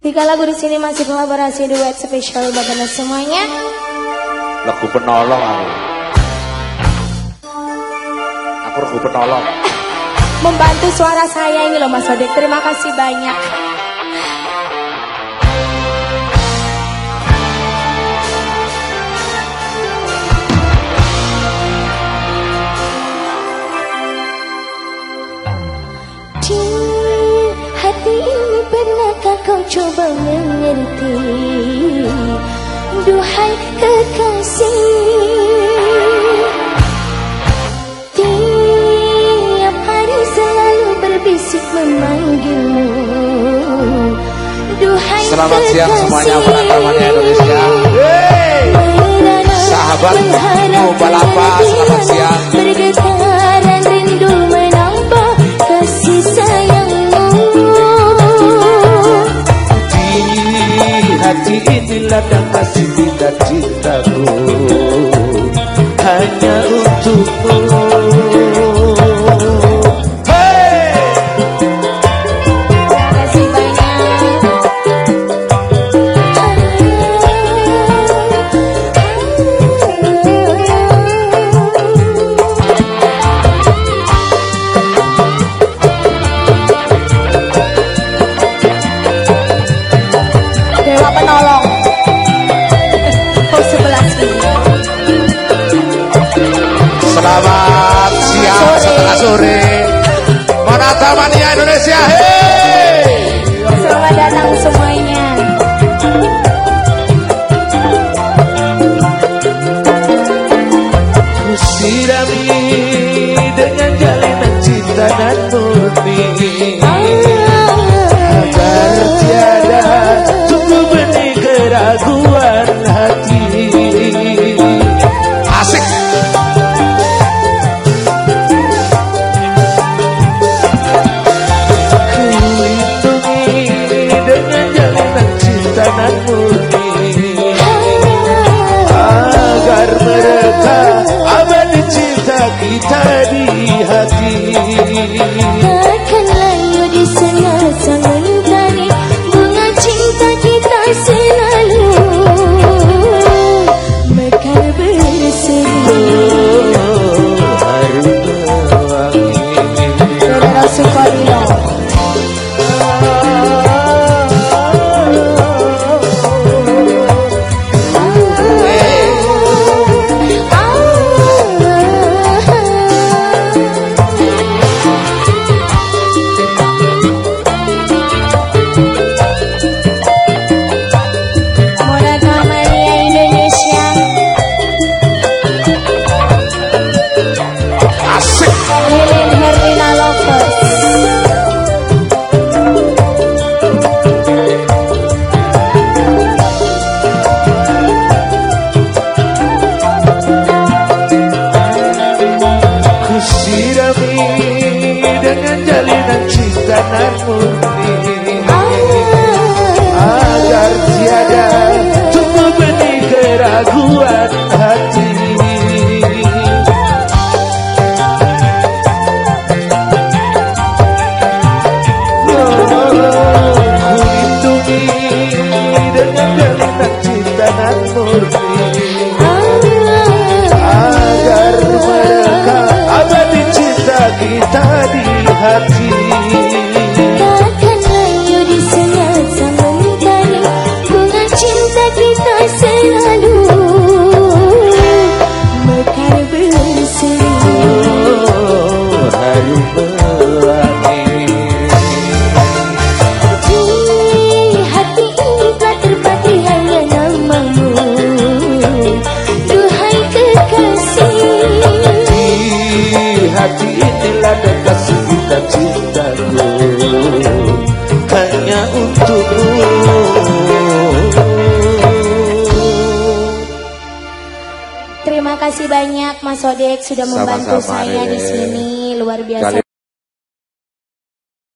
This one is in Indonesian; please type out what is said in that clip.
Tiga lagu di sini masih kolaborasi duet spesial buat anda semuanya. Lagu penolong aku lagu penolong. Membantu suara saya ini loh Mas Odek. Terima kasih banyak. Hati ini pernahkah kau coba mengerti? Duhai kekasih, tiap hari selalu berbisik memanggilmu. Duhai selamat siang semuanya penonton Indonesia. Sahabat Palapa, selamat siang. Bergetaran rindu menambah kasih sayangmu. Di hati inilah dan masih tidak cintaku hanya untukmu. Penolong. Oh, 11 ini. Selamat siang setengah sore. Monata Mania Indonesia. Hey! Selamat datang semuanya. Ku sirami dengan jalinan cinta dan murni agar tiada tumbuh benih keraguan hati. Asik. Ku lindungi dengan jalinan cinta dan murni agar mereka abadi cinta kita di hati. Takkan layu di senasa mentari bunga cinta kita selalu mekar berseri. Harum wangi Saudara Sukarno. Monata Mania Indonesia. Asik. Lilin Herlina Lovers. ku sirami dengan jalinan cinta dan murni agar tiada tumbuh benih keraguan hati. Ku lindungi dengan jalinan cinta dan murni agar mereka abadi cinta kita di hati. Takkan layu di senasa mentari bunga cinta kita selalu mekar berseri. Harum wangi Di hati ini telah terpatri hanya namamu. Duhai kekasih, di hati inilah dan kasih kita cintaku hanya untukmu. Terima kasih banyak Mas Odek sudah membantu Sama-sama, saya di Dek. sini. Luar biasa.